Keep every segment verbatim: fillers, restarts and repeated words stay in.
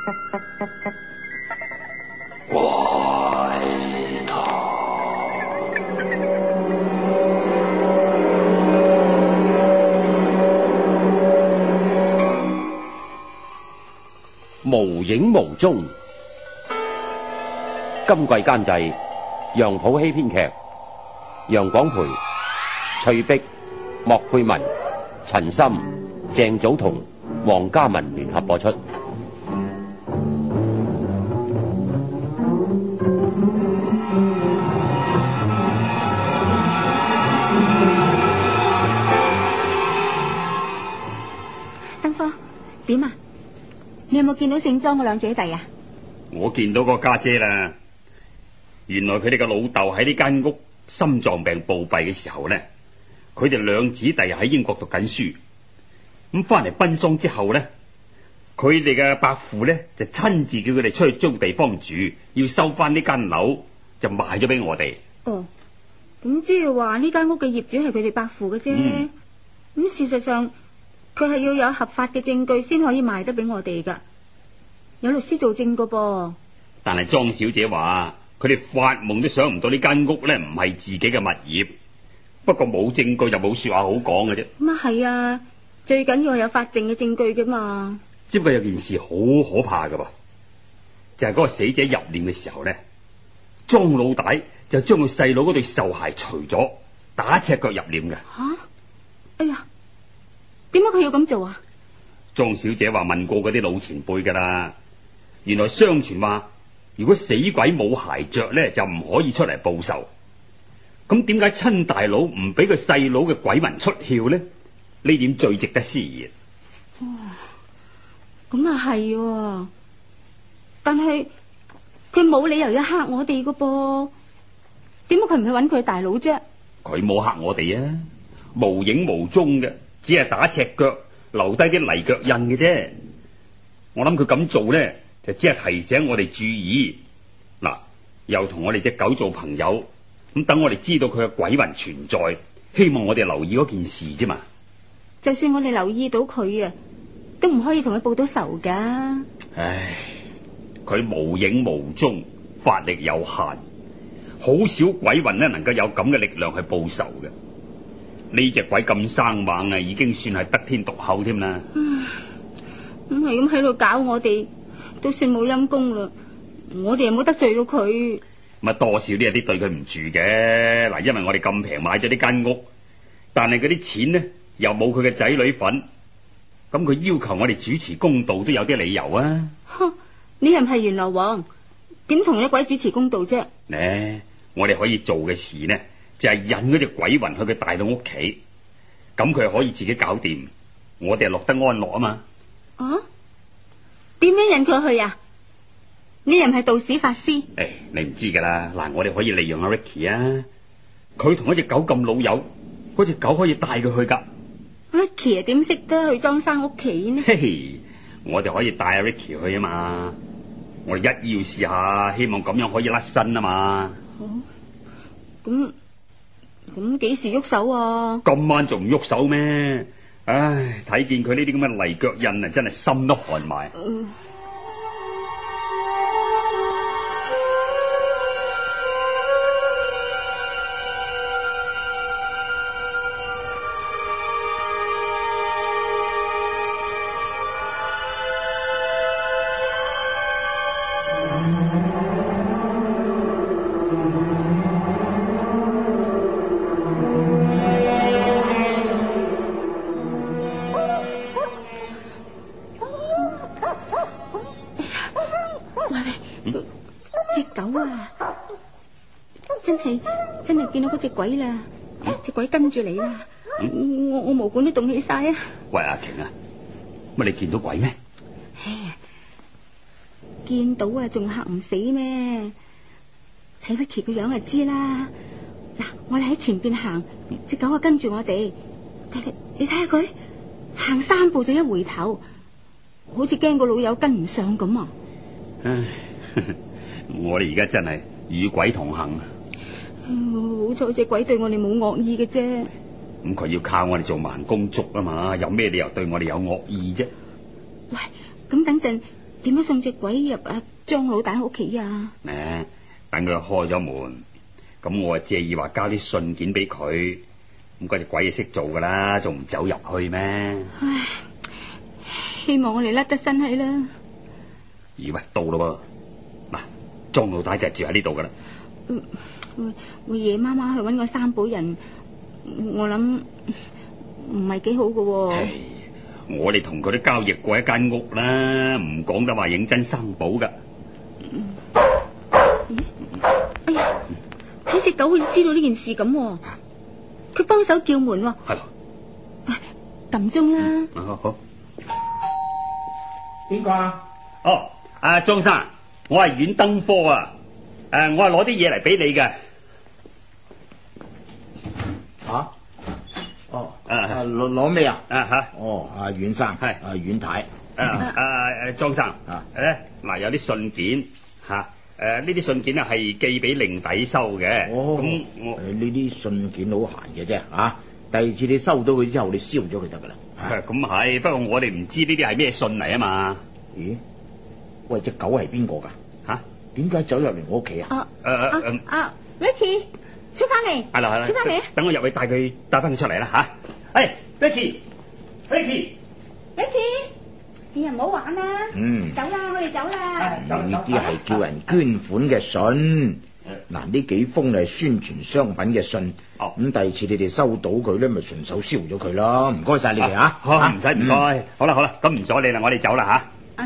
怪談無影無蹤。今季監製楊普希編劇，楊廣培、翠碧、莫佩文、陳森、鄭祖彤、黃嘉文聯合播出。 燈科點啊？你有冇見到姓莊嗰兩姐弟啊？ 我見到個家姐啦。原來佢哋個老豆喺呢間屋心臟病暴斃嘅時候呢，佢哋兩姊弟喺英國讀緊書。咁翻嚟奔喪之後呢，佢哋嘅伯父呢就親自叫佢哋出去租地方住，要收翻呢間樓就賣咗俾我哋。 哦，咁即係話呢間屋嘅業主係佢哋伯父嘅啫。咁、嗯、事實上佢係要有合法嘅證據先可以賣得俾我哋噶，有律師做證噶噃。 但係莊小姐話佢哋發夢都想唔到呢間屋呢唔係自己嘅物業，不過冇證據就冇說話好講嘅啫。 咁啊係啊，最緊要係有法定嘅證據噶嘛。 只不過有件事好可怕噶噃，就係、是、嗰個死者入殮嘅時候呢，莊老大就將佢細佬嗰對壽鞋除咗，打赤腳入殮嘅。 吓、啊，哎呀！點解佢要咁做啊？ 莊小姐話問過嗰啲老前輩噶啦，原來相傳話如果死鬼冇鞋着咧，就唔可以出嚟報仇。咁點解親大佬唔俾個細佬嘅鬼魂出竅呢？呢點最值得思議。 哇，咁啊係，但係佢冇理由要嚇我哋噶噃。點解佢唔去揾佢大佬啫？ 佢冇嚇我哋啊，無影無蹤嘅。只係打赤腳，留低啲泥腳印嘅啫。我諗佢咁做呢，就只係提醒我哋注意。嗱，又同我哋隻狗做朋友，咁等我哋知道佢嘅鬼魂存在，希望我哋留意嗰件事啫嘛。 就算我哋留意到佢啊，都唔可以同佢報到仇噶。 唉，佢無影無蹤，法力有限，好少鬼魂呢能夠有咁嘅力量去報仇嘅。呢隻鬼咁生猛啊，已經算係得天獨厚添啦。 嗯，咁係咁喺度搞我哋，都算冇陰功啦。我哋又冇得罪到佢， 咪多少都有啲對佢唔住嘅。嗱，因為我哋咁平買咗呢間屋，但係嗰啲錢呢又冇佢嘅仔女份，咁佢要求我哋主持公道都有啲理由啊。 哼，你又唔係閻羅王，點同呢鬼主持公道啫？ 呢，我哋可以做嘅事呢，就係引嗰隻鬼魂去佢大佬屋企，咁佢係可以自己搞掂，我哋係落得安樂啊嘛。 啊？點樣引佢去啊？你又唔係道士法師？ 誒，你唔知噶啦。嗱，我哋可以利用阿 Ricky 啊，佢同一隻狗咁老友，嗰隻狗可以帶佢去噶。 Ricky 啊，點識得去莊生屋企呢？ 嘿嘿，我哋可以帶阿 Ricky 去啊嘛。我哋一要試下，希望咁樣可以甩身啊嘛。 好，咁。咁幾時喐手啊？ 今晚仲唔喐手咩？唉，睇見佢呢啲咁嘅泥腳印啊，真係心都寒埋。嗯隻鬼啦，隻鬼跟住你啦，嗯、我我毛管都凍起晒啊！ 喂，阿瓊啊，乜你見到鬼咩？ 唉，見到啊，仲嚇唔死咩？睇 Vicky 個樣就知啦。嗱，我哋喺前邊行，隻狗啊跟住我哋。但係你睇下佢行三步就一回頭，好似驚個老友跟唔上咁啊！ 唉，我哋而家真係與鬼同行。 好彩隻鬼對我哋冇惡意嘅啫。 咁佢要靠我哋做盲公竹啊嘛，有咩理由對我哋有惡意啫？ 喂，咁等陣點樣送隻鬼入阿張老大屋企啊？ 誒，等佢開咗門，咁我啊借意話交啲信件俾佢，咁嗰隻鬼就識做噶啦，仲唔走入去咩？ 唉，希望我哋甩得身氣啦。 咦喂，到咯噃，嗱，張老大就係住喺呢度噶啦。 會會夜媽媽去搵個三寶人，我諗唔係幾好噶。 我哋同佢都交易過一間屋啦，唔講得話認真生寶噶。 哎呀，睇隻狗好似知道呢件事咁，佢幫手叫門。 係咯， 撳鐘啦。 好好。 邊個啊？ 哦，阿張生，我係遠燈科啊。誒，我係攞啲嘢嚟俾你嘅。 吓？哦， 啊攞攞咩啊？ 啊吓？ 哦，阿阮生， 係阿阮太。 啊啊誒，張生啊， 誒嗱，有啲信件吓，誒呢啲信件啊係寄俾令弟收嘅。 哦， 咁我誒呢啲信件好閒嘅啫，啊！第二次你收到佢之後，你燒咗佢得噶啦。 咁係，不過我哋唔知呢啲係咩信嚟啊嘛。 咦？喂，隻狗係邊個噶？ 吓？ 點解走入嚟我屋企啊？ 啊誒誒啊啊 Ricky，出翻嚟， 係啦係啦， 出翻嚟啊！ 等我入去帶佢帶翻佢出嚟啦吓。誒 Ricky，Ricky， Ricky，你又唔好玩啦。 嗯， 走啦，我哋走啦。 呢啲係叫人捐款嘅信。嗱，呢幾封係宣傳商品嘅信。 哦， 咁第二次你哋收到佢咧，咪順手燒咗佢咯。唔該晒你哋啊！ 好，唔使唔該。好啦好啦，咁唔阻你啦，我哋走啦吓。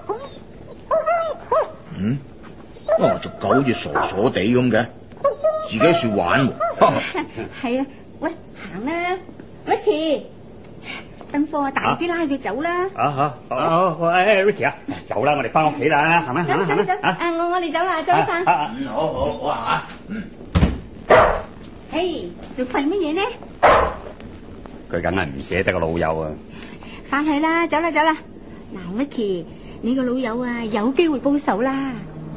嗯，哦，隻狗好似傻傻地咁嘅，自己說玩。 係啊，喂，行啦 ，Ricky，燈科大啲拉佢走啦。 啊好，好好，誒 Ricky 啊，走啦，我哋翻屋企啦，行啦行啦行啦。 啊，我我哋走啦，張生。 嗯，好好好啊！嗯， 嘿，做份乜嘢呢？ 佢梗係唔捨得個老友啊！ 翻去啦，走啦走啦。嗱 ，Ricky，你個老友啊，有機會報仇啦。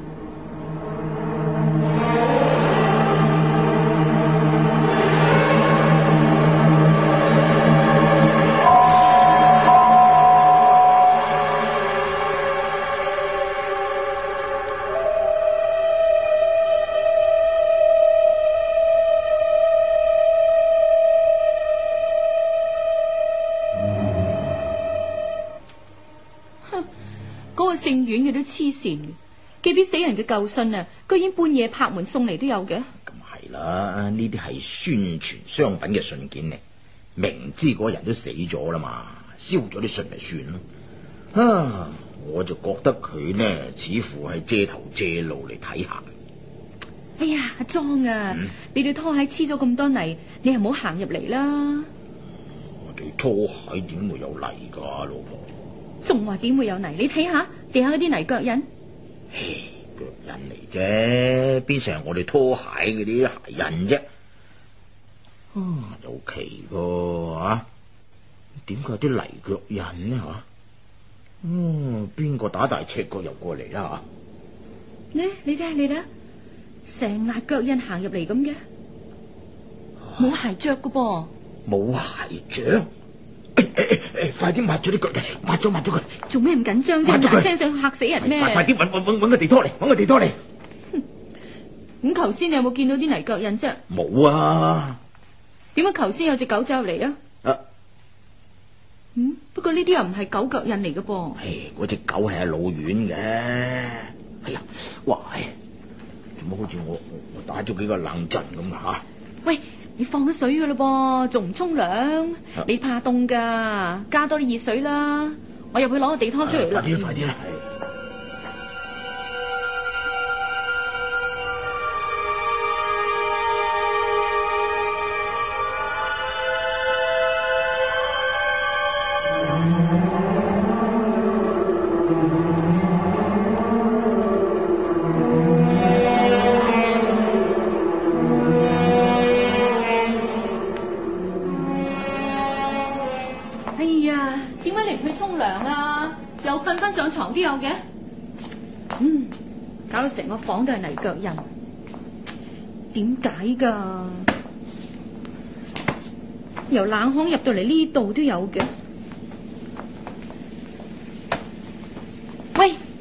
嗰個姓阮嘅都黐線，寄俾死人嘅舊信啊，居然半夜拍門送嚟都有嘅。 咁係啦，呢啲係宣傳商品嘅信件嚟，明知嗰人都死咗啦嘛，燒咗啲信咪算咯。啊，我就覺得佢呢，似乎係借頭借路嚟睇下。 哎呀，阿莊啊，嗯、你對拖鞋黐咗咁多泥，你係唔好行入嚟啦。 我對拖鞋點會有泥噶，老婆？ 仲話點會有泥？你睇下地下嗰啲泥腳印， 腳印嚟啫，邊成係我哋拖鞋嗰啲鞋印啫？啊，有奇噃啊！點解有啲泥腳印呢？吓？嗯，邊個打大赤腳入過嚟啦？ 吓？呢？你睇下，你睇下，成壓腳印行入嚟咁嘅，冇鞋着噶噃， 冇鞋着。快啲抹咗啲腳，抹咗抹咗佢。 做咩咁緊張啫？大聲想嚇死人咩？ 快啲搵搵搵搵個地拖嚟，搵個地拖嚟。 咁頭先你有冇見到啲泥腳印啫？ 冇啊。 點解頭先有隻狗走入嚟啊？啊，嗯，不過呢啲又唔係狗腳印嚟嘅噃。 唉，嗰隻狗係阿老遠嘅。哎呀，哇，做乜好似我我打咗幾個冷震咁啊？吓，喂。 你放咗水噶啦噃，仲唔沖涼？啊、你怕凍噶，加多啲熱水啦。我入去攞個地拖出嚟啦。 快啲，快啲啦！ 床都有嘅，嗯，搞到成個房都係泥腳印，點解噶？由冷巷入到嚟呢度都有嘅。喂，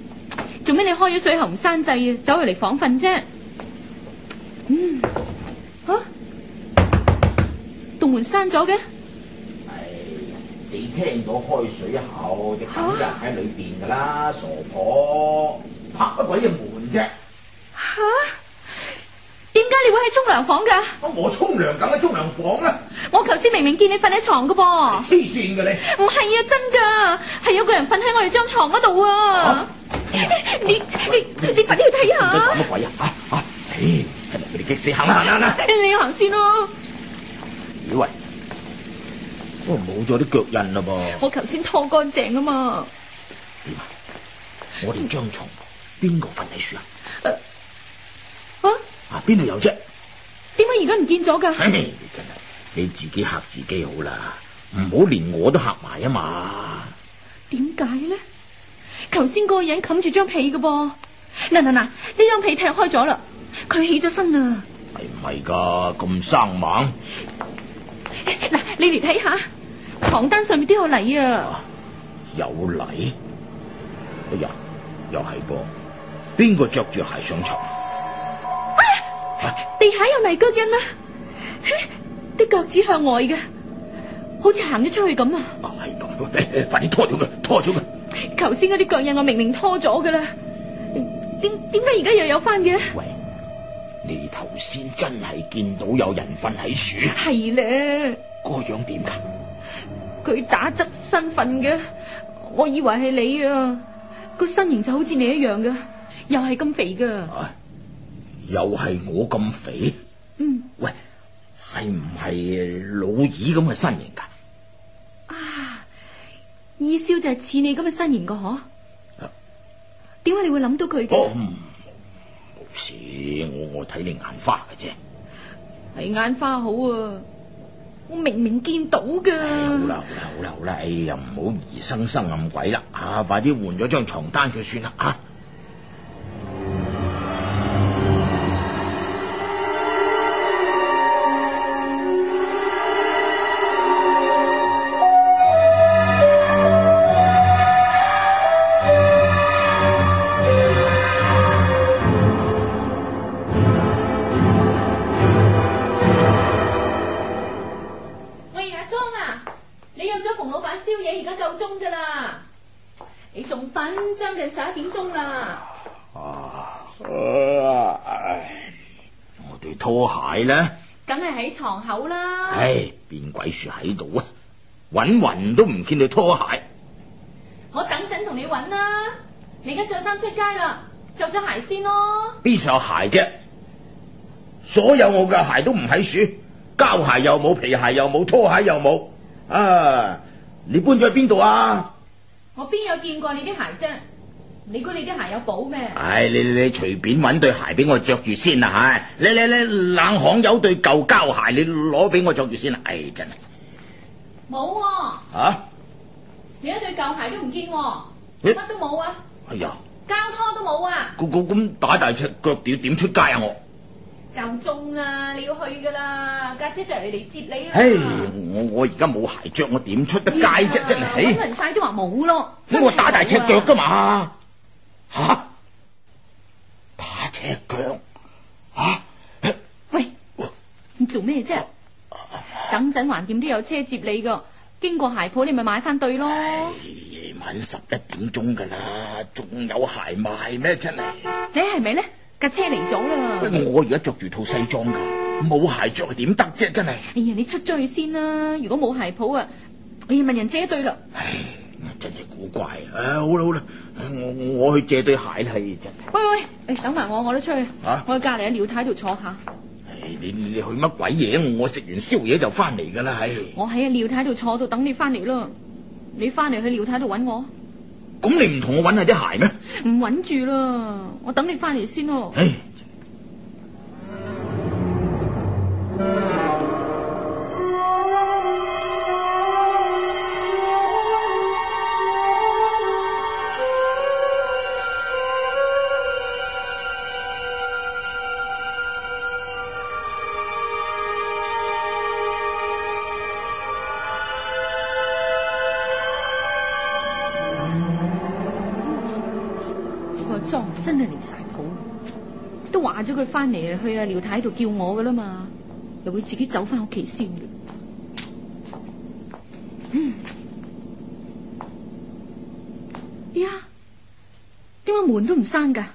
做咩你開咗水喉唔閂掣啊？走入嚟房瞓啫。嗯，吓、啊，棟門閂咗嘅。 唉，你聽到開水喉就梗有人喺裏邊噶啦，傻婆，拍乜鬼嘢門啫？ 吓、啊？點解你會喺沖涼房噶？ 我沖涼梗喺沖涼房啦。 我頭先明明見你瞓喺床噶噃。 黐線嘅你！ 唔係啊，真噶，係有個人瞓喺我哋張床嗰度啊！ 啊你你你快啲去睇下。 你講乜鬼啊？啊啊！唉，真係俾你激死，行啦行啦！ 你行先咯。 以為我冇咗啲腳印啦噃。 我頭先拖乾淨啊嘛。 點啊？我哋張床邊個瞓喺樹啊？ 誒啊！ 啊，邊度有啫？ 點解而家唔見咗噶？ 唉，真係你自己嚇自己好啦，唔好連我都嚇埋啊嘛。 點解咧？頭先嗰個人冚住張被噶噃。嗱嗱嗱，呢張被踢開咗啦，佢起咗身啦。 係唔係噶？咁生猛？ 嗱，你嚟睇下，床單上面都有泥啊！ 啊有泥？哎呀，又係噃，邊個着住鞋上床？ 啊、地下有泥腳印啊！啲腳趾向外嘅，好似行咗出去咁啊！ 係咁，快啲拖咗佢，拖咗佢！ 頭先嗰啲腳印我明明拖咗噶啦，點點解而家又有翻嘅？ 喂，你頭先真係見到有人瞓喺樹？ 係咧， 個樣點噶？ 佢打側身瞓嘅，我以為係你啊！個身形就好似你一樣嘅，又係咁肥噶。 啊又係我咁肥？ 嗯， 喂，係唔係老二咁嘅身形噶？ 啊，二少就係似你咁嘅身形噶嗬？點解、啊、你會諗到佢嘅？ 哦，冇事，我我睇你眼花嘅啫。 係眼花好啊！我明明見到噶。 好啦好啦好啦好啦，哎呀，唔好疑生生咁鬼啦，啊，快啲換咗張床單佢算啦啊！ 將近十一點鐘啦。 啊，唉，我對拖鞋咧， 梗係喺床口啦。 唉，邊鬼樹喺度啊？搵暈都唔見對拖鞋。 我等陣同你搵啦。你而家着衫出街啦，着咗鞋先咯。 邊上有鞋啫？所有我嘅鞋都唔喺樹，膠鞋又冇，皮鞋又冇，拖鞋又冇。啊，你搬咗去邊度啊？ 我邊有見過你啲鞋啫？你估你啲鞋有寶咩？ 唉，你你你隨便搵對鞋俾我着住先啦，吓！你你你冷巷有對舊膠鞋，你攞俾我着住先啦。唉，真係冇啊！ 啊！ 你一對舊鞋都唔見，乜你都冇啊！ 哎呀， 膠拖都冇啊！ 咁咁咁打大赤腳點點出街啊我？ 夠鐘啦，你要去噶啦，家姐就嚟嚟接你啦。 唉，我我而家冇鞋着，我點出得街啫？真係， 搵勻晒都話冇咯。 咁我打大赤腳噶嘛？吓、啊，打赤腳？吓、啊？ 喂，你做咩啫？等陣橫掂都有車接你噶，經過鞋鋪你咪買翻對咯。 夜晚十一點鐘噶啦，仲有鞋賣咩？真係。 你係咪咧？架車嚟咗啦！ 我而家着住套西裝噶，冇鞋着係點得啫？真係。哎呀，你出咗去先啦！如果冇鞋鋪啊，我要問人借對啦。 唉，真係古怪啊！唉，好啦好啦，我我去借對鞋啦，係真係。 喂喂，誒，等埋我，我都出去。啊！我去隔籬喺廖太度坐下。 唉，你你去乜鬼嘢？我食完宵夜就翻嚟噶啦，唉。 我喺阿廖太度坐到等你翻嚟咯。你翻嚟去廖太度揾我。 咁你唔同我揾下啲鞋咩？ 唔揾住啦，我等你翻嚟先咯。 唉， 莊真係離晒譜，都話咗佢翻嚟啊，去阿廖太度叫我噶啦嘛，又會自己走翻屋企先嘅。嗯，呀，點解門都唔閂噶？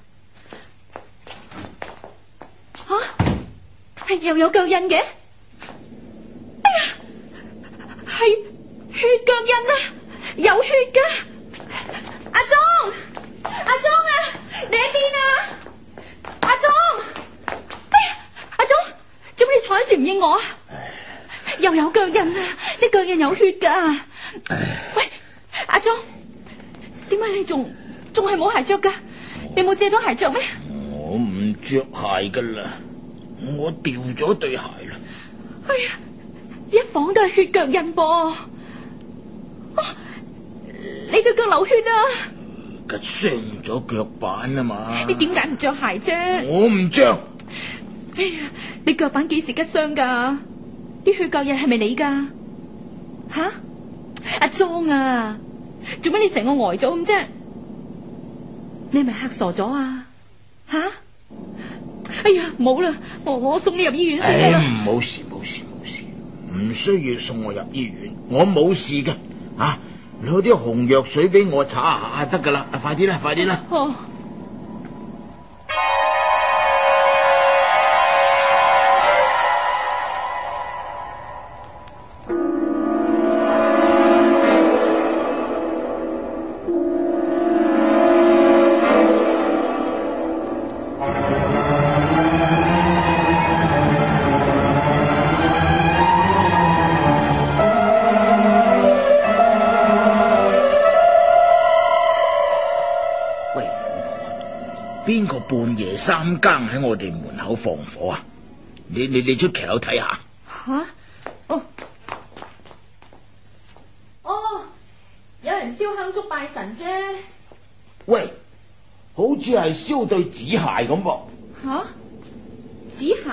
吓、啊，係又有腳印嘅？哎呀，係血腳印啊，有血噶！阿忠，阿忠啊，你喺邊啊？阿忠，哎呀，阿忠，做咩你坐喺樹唔應我啊？又有腳印啊！你腳印有血噶。喂，阿忠，點解你仲仲係冇鞋着噶？你冇借到鞋着咩？ 我唔着鞋噶啦，我掉咗對鞋啦。 哎呀，一房都係血腳印噃。啊，你對腳流血啊！ 佢傷咗腳板啊嘛。 你點解唔着鞋啫？ 我唔着。 哎呀，你腳板幾時吉傷噶？啲血腳印係咪你噶？吓，阿莊啊，做乜你成個呆咗咁啫？你係咪嚇傻咗啊？吓！哎呀，冇啦，我我送你入醫院先啦。 冇事冇事冇事，唔需要送我入醫院，我冇事嘅。啊，攞啲紅藥水俾我搽下得噶啦，快啲啦，快啲啦。 哦。 邊個半夜三更喺我哋門口放火啊？你你你出騎樓睇下。 吓、啊？哦哦，有人燒香燭拜神啫。 喂，好似係燒對紙鞋咁噃。 吓、啊？紙鞋？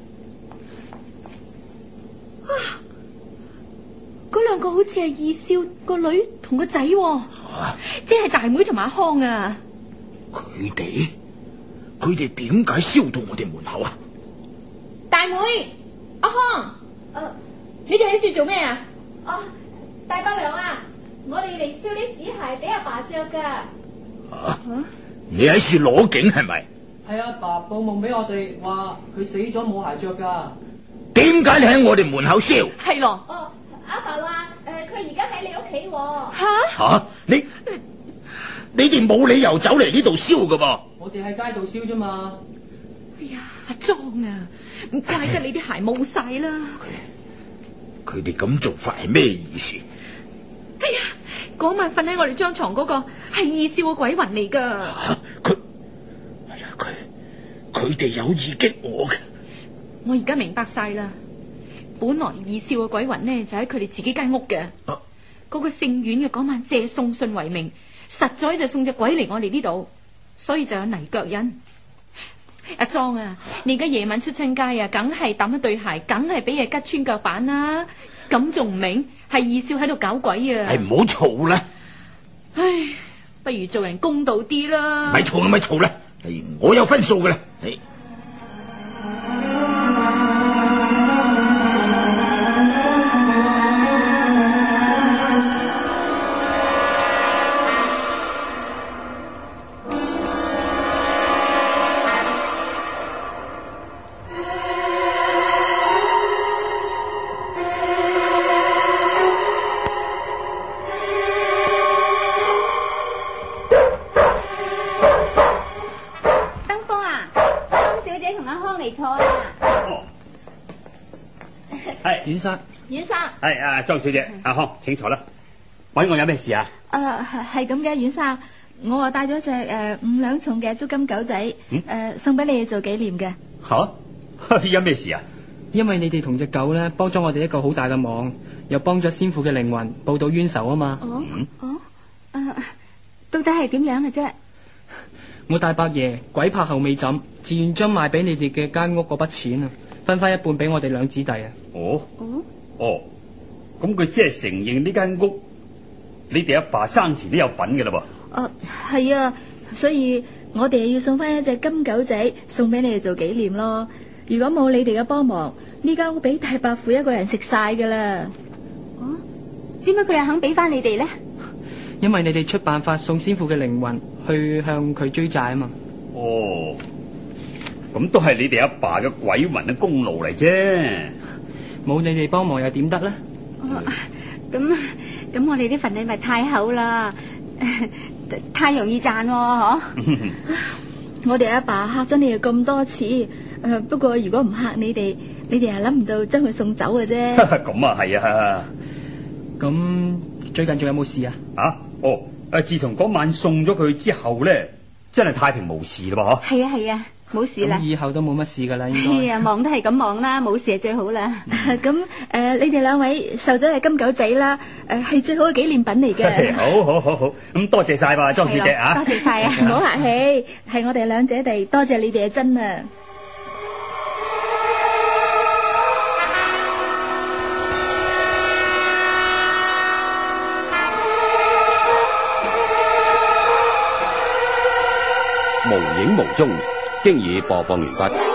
啊！嗰兩個好似係二少個女同個仔、啊，啊、即係大妹同埋阿康啊。 佢哋？佢哋點解燒到我哋門口啊？ 大妹，阿康，誒、啊，你哋喺樹做咩啊？ 哦，大伯娘啊，我哋嚟燒啲紙鞋俾阿爸着噶。 啊？啊你喺樹攞景係咪？ 係阿爸報夢俾我哋話佢死咗冇鞋着噶。 點解你喺我哋門口燒？ 係咯。 哦，阿爸話誒，佢而家喺你屋企。 吓吓、啊、你？你哋冇理由走嚟呢度燒噶噃。 我哋喺街度燒啫嘛。 哎呀，阿莊啊，唔怪得你啲鞋冇晒啦。 佢哋咁做法係咩意思？ 哎呀，嗰晚瞓喺我哋張床嗰個係二少嘅鬼魂嚟噶。 吓佢，哎呀佢，佢哋有意激我嘅。 我而家明白晒啦。本來二少嘅鬼魂呢就喺佢哋自己間屋嘅。嗰、啊、個姓阮嘅嗰晚借送信為名，實在就送隻鬼嚟我哋呢度，所以就有泥腳印。阿莊啊，你而家夜晚出親街啊，梗係抌一對鞋，梗係俾嘢吉穿腳板啦。咁仲唔明係二少喺度搞鬼啊？ 係唔好嘈啦！ 唉，不如做人公道啲啦。 咪嘈啦，咪嘈啦！我有分數噶啦。 阮生， 阮生， 係啊，莊小姐，阿康，請坐啦。揾我有咩事啊？ 誒，係係咁嘅，阮生，我啊帶咗隻誒五兩重嘅足金狗仔，誒、 嗯呃、送俾你做紀念嘅。 吓、啊，有咩事啊？ 因為你哋同隻狗咧幫咗我哋一個好大嘅忙，又幫咗先父嘅靈魂報到冤仇啊嘛。 哦、 嗯、 哦，誒、呃，到底係點樣嘅啫？ 我大伯爺鬼拍後尾枕，自願將賣俾你哋嘅間屋嗰筆錢啊，分翻一半俾我哋兩姊弟啊。 哦哦哦，咁佢即係承認呢間屋，你哋阿爸生前都有份嘅啦噃。 誒，係啊，所以我哋要送翻一隻金狗仔送俾你哋做紀念咯。如果冇你哋嘅幫忙，呢間屋俾大伯父一個人食晒噶啦。 哦，點解佢又肯俾翻你哋咧？ 因為你哋出辦法送先父嘅靈魂去向佢追債啊嘛。 哦，咁都係你哋阿爸嘅鬼魂嘅功勞嚟啫。 冇你哋幫忙又點得咧？ 哦，咁咁我哋呢份禮物太厚啦，太容易賺喎，嗬。 我哋阿爸嚇咗你哋咁多次，誒，不過如果唔嚇你哋，你哋係諗唔到將佢送走嘅啫。 咁啊係啊。 咁最近仲有冇事啊？ 啊，哦，誒，自從嗰晚送咗佢之後咧，真係太平無事啦噃。 係啊係啊，冇事啦。 咁以後都冇乜事噶啦，應該。 係啊，忙都係咁忙啦，冇事係最好啦。 咁誒，你哋兩位受咗係金狗仔啦，誒，係最好嘅紀念品嚟嘅。 好好好好，咁多謝晒吧，莊小姐啊。 多謝晒啊， 唔好客氣，係我哋兩姐弟多謝你哋啊，真啊。 無影無蹤，經已播放完畢。